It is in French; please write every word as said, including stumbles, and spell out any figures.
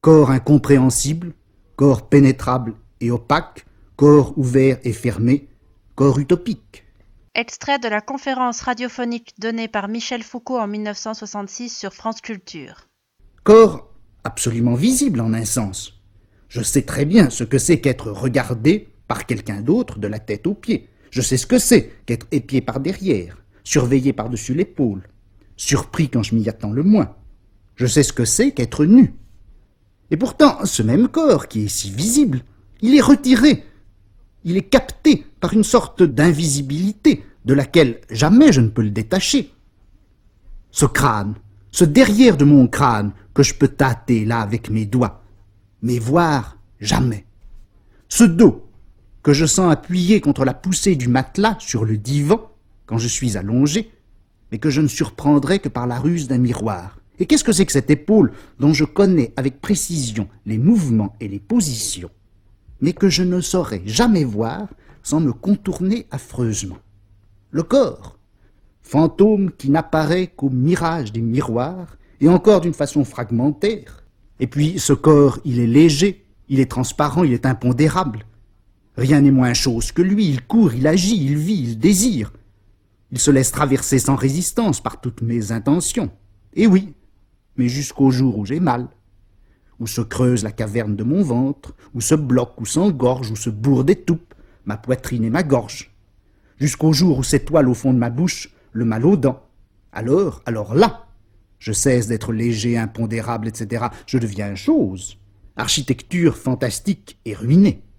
Corps incompréhensible, corps pénétrable et opaque, corps ouvert et fermé, corps utopique. Extrait de la conférence radiophonique donnée par Michel Foucault en mille neuf cent soixante-six sur France Culture. Corps absolument visible en un sens. Je sais très bien ce que c'est qu'être regardé par quelqu'un d'autre de la tête aux pieds. Je sais ce que c'est qu'être épié par derrière, surveillé par-dessus l'épaule, surpris quand je m'y attends le moins. Je sais ce que c'est qu'être nu. Et pourtant, ce même corps qui est si visible, il est retiré, il est capté par une sorte d'invisibilité de laquelle jamais je ne peux le détacher. Ce crâne, ce derrière de mon crâne que je peux tâter là avec mes doigts, mais voir jamais. Ce dos que je sens appuyé contre la poussée du matelas sur le divan quand je suis allongé, mais que je ne surprendrai que par la ruse d'un miroir. Et qu'est-ce que c'est que cette épaule dont je connais avec précision les mouvements et les positions, mais que je ne saurais jamais voir sans me contourner affreusement? Le corps, fantôme qui n'apparaît qu'au mirage des miroirs, et encore d'une façon fragmentaire. Et puis ce corps, il est léger, il est transparent, il est impondérable. Rien n'est moins chose que lui, il court, il agit, il vit, il désire. Il se laisse traverser sans résistance par toutes mes intentions. Et oui, mais jusqu'au jour où j'ai mal, où se creuse la caverne de mon ventre, où se bloque, où s'engorge, où se bourre d'étoupe ma poitrine et ma gorge, jusqu'au jour où s'étoile au fond de ma bouche le mal aux dents. Alors, alors là, je cesse d'être léger, impondérable, et cetera. Je deviens chose, architecture fantastique et ruinée.